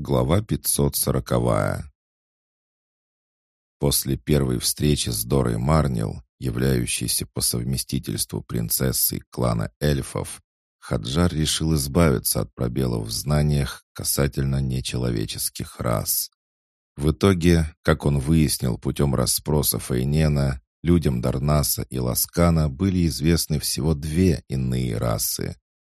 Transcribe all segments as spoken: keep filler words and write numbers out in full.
Глава пятьсот сороковая. После первой встречи с Дорой Марнил, являющейся по совместительству принцессой клана эльфов, Хаджар решил избавиться от пробелов в знаниях касательно нечеловеческих рас. В итоге, как он выяснил путем расспросов Эйнена, людям Дарнаса и Ласкана были известны всего две иные расы.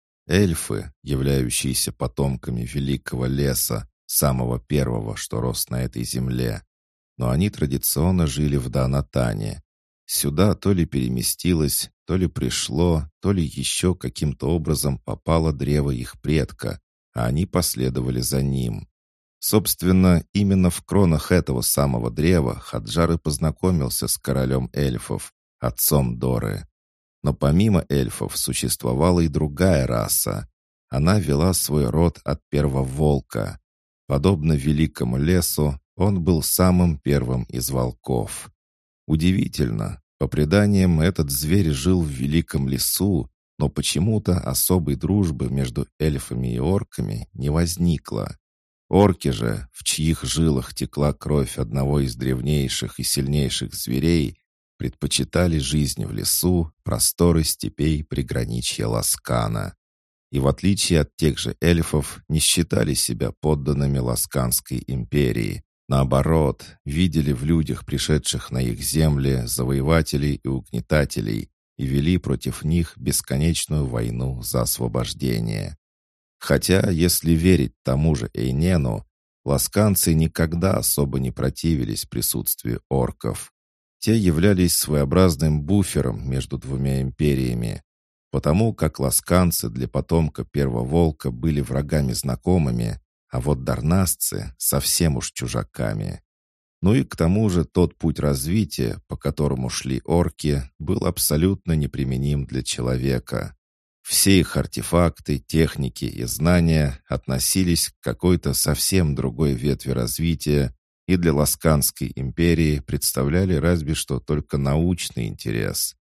Эльфы, являющиеся потомками Великого Леса, самого первого, что рос на этой земле, но они традиционно жили в Данатане. Сюда то ли переместилось, то ли пришло, то ли еще каким-то образом попало древо их предка, а они последовали за ним. Собственно, именно в кронах этого самого древа Хаджар и познакомился с королем эльфов, отцом Доры. Но помимо эльфов существовала и другая раса. Она вела свой род от первого волка. Подобно великому лесу, он был самым первым из волков. Удивительно, по преданиям, этот зверь жил в великом лесу, но почему-то особой дружбы между эльфами и орками не возникло. Орки же, в чьих жилах текла кровь одного из древнейших и сильнейших зверей, предпочитали жизнь в лесу, просторы степей приграничья Ласкана. И в отличие от тех же эльфов, не считали себя подданными Ласканской империи. Наоборот, видели в людях, пришедших на их земли, завоевателей и угнетателей, и вели против них бесконечную войну за освобождение. Хотя, если верить тому же Эйнену, ласканцы никогда особо не противились присутствию орков. Те являлись своеобразным буфером между двумя империями. Потому как ласканцы для потомка первого волка были врагами знакомыми, а вот дарнасцы совсем уж чужаками. Ну и к тому же тот путь развития, по которому шли орки, был абсолютно неприменим для человека. Все их артефакты, техники и знания относились к какой-то совсем другой ветви развития и для Ласканской империи представляли разве что только научный интерес.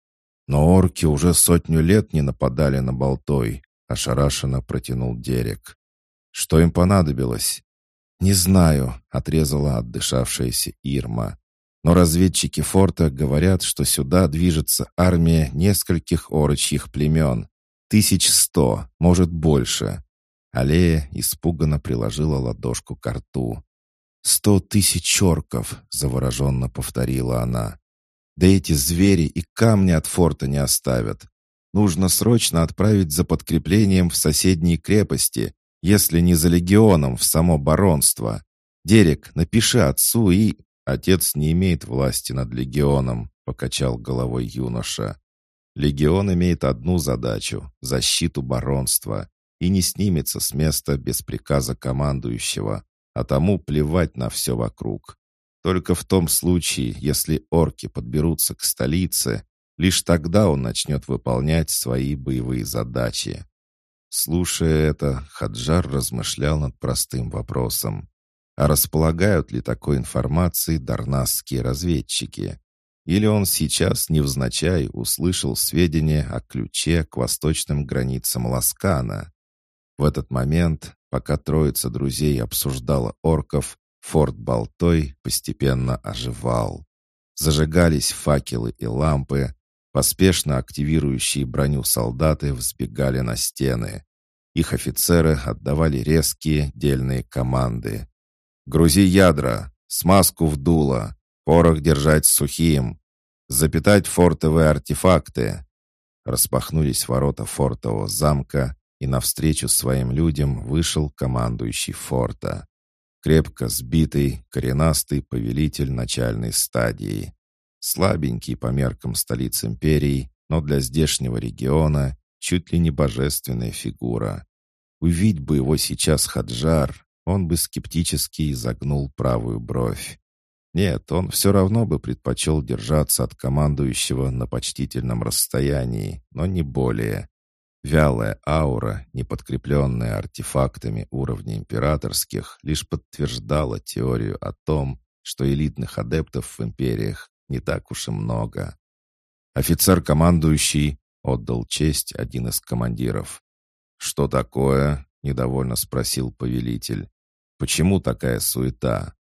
«Но орки уже сотню лет не нападали на Болтой», — ошарашенно протянул Дерек. «Что им понадобилось?» «Не знаю», — отрезала отдышавшаяся Ирма. «Но разведчики форта говорят, что сюда движется армия нескольких орочьих племен. Тысяч сто, может, больше». Алея испуганно приложила ладошку к рту. «Сто тысяч орков», — завороженно повторила она. «Да эти звери и камни от форта не оставят. Нужно срочно отправить за подкреплением в соседние крепости, если не за легионом в само баронство. Дерек, напиши отцу и...» «Отец не имеет власти над легионом», — покачал головой юноша. «Легион имеет одну задачу — защиту баронства, и не снимется с места без приказа командующего, а тому плевать на все вокруг. Только в том случае, если орки подберутся к столице, лишь тогда он начнет выполнять свои боевые задачи». Слушая это, Хаджар размышлял над простым вопросом. А располагают ли такой информацией дарнасские разведчики? Или он сейчас невзначай услышал сведения о ключе к восточным границам Ласкана? В этот момент, пока троица друзей обсуждала орков, форт Болтой постепенно оживал. Зажигались факелы и лампы, поспешно активирующие броню солдаты взбегали на стены. Их офицеры отдавали резкие, дельные команды. «Грузи ядра! Смазку в дуло! Порох держать сухим! Запитать фортовые артефакты!» Распахнулись ворота фортового замка, и навстречу своим людям вышел командующий форта. Крепко сбитый, коренастый повелитель начальной стадии. Слабенький по меркам столиц империи, но для здешнего региона чуть ли не божественная фигура. Увидь бы его сейчас Хаджар, он бы скептически изогнул правую бровь. Нет, он все равно бы предпочел держаться от командующего на почтительном расстоянии, но не более. Вялая аура, не подкрепленная артефактами уровня императорских, лишь подтверждала теорию о том, что элитных адептов в империях не так уж и много. «Офицер-командующий», — отдал честь один из командиров. «Что такое?» — недовольно спросил повелитель. Почему такая суета?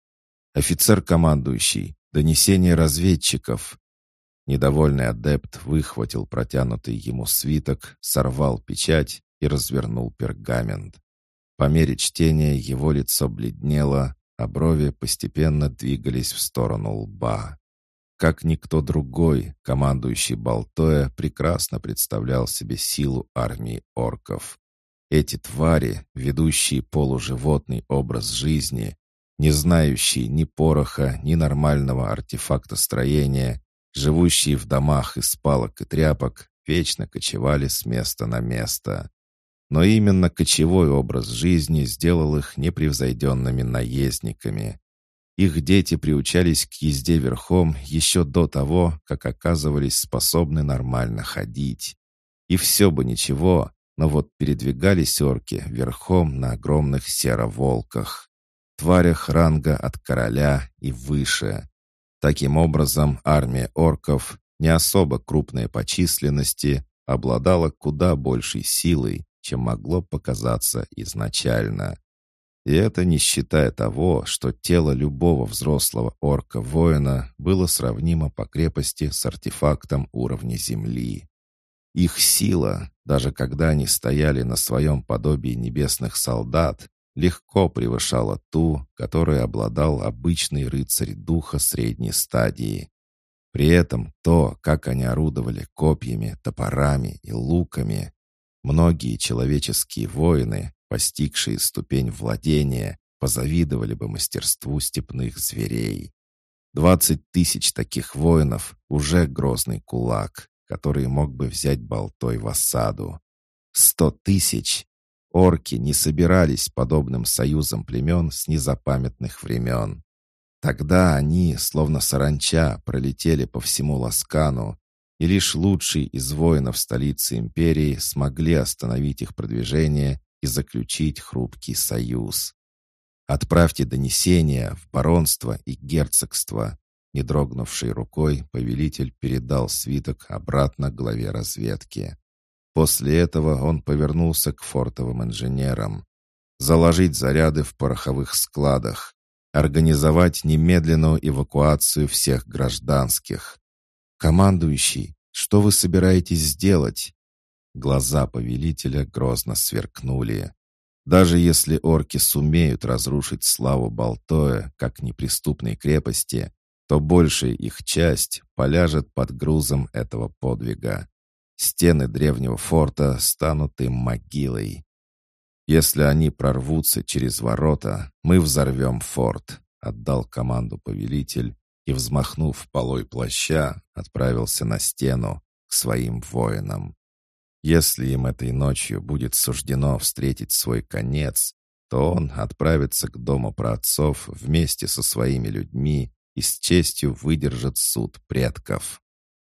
Офицер-командующий, донесение разведчиков. Недовольный адепт выхватил протянутый ему свиток, сорвал печать и развернул пергамент. По мере чтения его лицо бледнело, а брови постепенно двигались в сторону лба. Как никто другой, командующий Балтоя прекрасно представлял себе силу армии орков. Эти твари, ведущие полуживотный образ жизни, не знающие ни пороха, ни нормального артефактостроения, живущие в домах из палок и тряпок, вечно кочевали с места на место. Но именно кочевой образ жизни сделал их непревзойденными наездниками. Их дети приучались к езде верхом еще до того, как оказывались способны нормально ходить. И все бы ничего, но вот передвигались орки верхом на огромных сероволках, тварях ранга от короля и выше. Таким образом, армия орков, не особо крупная по численности, обладала куда большей силой, чем могло показаться изначально. И это не считая того, что тело любого взрослого орка-воина было сравнимо по крепости с артефактом уровня Земли. Их сила, даже когда они стояли на своем подобии небесных солдат, легко превышала ту, которой обладал обычный рыцарь духа средней стадии. При этом то, как они орудовали копьями, топорами и луками, многие человеческие воины, постигшие ступень владения, позавидовали бы мастерству степных зверей. Двадцать тысяч таких воинов — уже грозный кулак, который мог бы взять Балтой в осаду. Сто тысяч! Орки не собирались подобным союзом племен с незапамятных времен. Тогда они, словно саранча, пролетели по всему Ласкану, и лишь лучшие из воинов столицы империи смогли остановить их продвижение и заключить хрупкий союз. «Отправьте донесения в баронство и герцогство», не дрогнувшей рукой повелитель передал свиток обратно главе разведки. После этого он повернулся к фортовым инженерам. «Заложить заряды в пороховых складах, организовать немедленную эвакуацию всех гражданских». «Командующий, что вы собираетесь сделать?» Глаза повелителя грозно сверкнули. Даже если орки сумеют разрушить славу Балтоя как неприступной крепости, то большая их часть поляжет под грузом этого подвига. Стены древнего форта станут им могилой. «Если они прорвутся через ворота, мы взорвем форт», — отдал команду повелитель и, взмахнув полой плаща, отправился на стену к своим воинам. Если им этой ночью будет суждено встретить свой конец, то он отправится к дому праотцов вместе со своими людьми и с честью выдержит суд предков.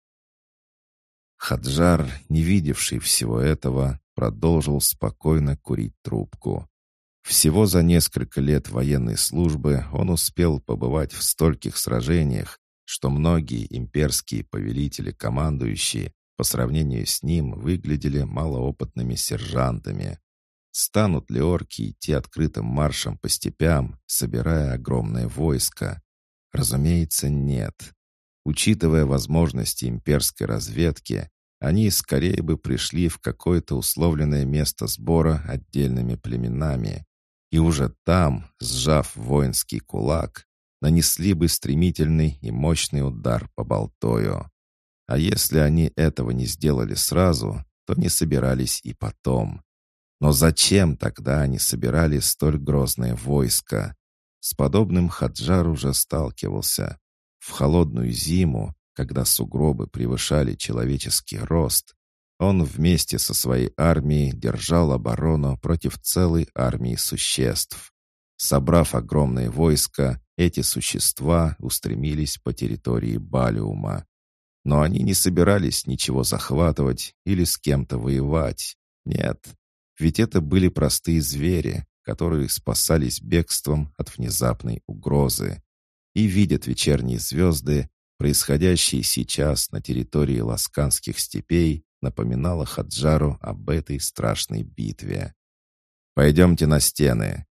Хаджар, не видевший всего этого, продолжил спокойно курить трубку. Всего за несколько лет военной службы он успел побывать в стольких сражениях, что многие имперские повелители-командующие по сравнению с ним выглядели малоопытными сержантами. Станут ли орки идти открытым маршем по степям, собирая огромное войско? Разумеется, нет. Учитывая возможности имперской разведки, они скорее бы пришли в какое-то условленное место сбора отдельными племенами, и уже там, сжав воинский кулак, нанесли бы стремительный и мощный удар по Балтою. А если они этого не сделали сразу, то не собирались и потом. Но зачем тогда они собирали столь грозное войско? С подобным Хаджар уже сталкивался. В холодную зиму, когда сугробы превышали человеческий рост, он вместе со своей армией держал оборону против целой армии существ. Собрав огромное войско, эти существа устремились по территории Балиума. Но они не собирались ничего захватывать или с кем-то воевать. Нет, ведь это были простые звери, которые спасались бегством от внезапной угрозы. И видят вечерние звезды, происходящие сейчас на территории ласканских степей, напоминало Хаджару об этой страшной битве. «Пойдемте на стены».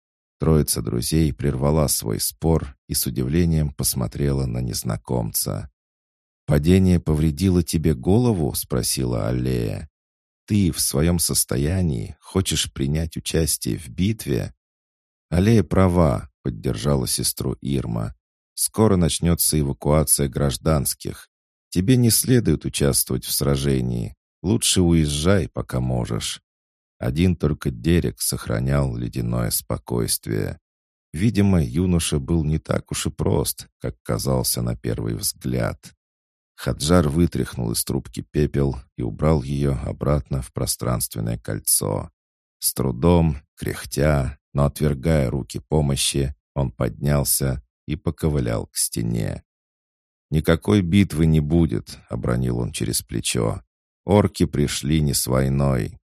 Троица друзей прервала свой спор и с удивлением посмотрела на незнакомца. «Падение повредило тебе голову?» — спросила Аллея. «Ты в своем состоянии хочешь принять участие в битве?» «Аллея права», — поддержала сестру Ирма. «Скоро начнется эвакуация гражданских. Тебе не следует участвовать в сражении. Лучше уезжай, пока можешь». Один только Дерек сохранял ледяное спокойствие. Видимо, юноша был не так уж и прост, как казался на первый взгляд. Хаджар вытряхнул из трубки пепел и убрал ее обратно в пространственное кольцо. С трудом, кряхтя, но отвергая руки помощи, он поднялся и поковылял к стене. «Никакой битвы не будет», — обронил он через плечо. «Орки пришли не с войной.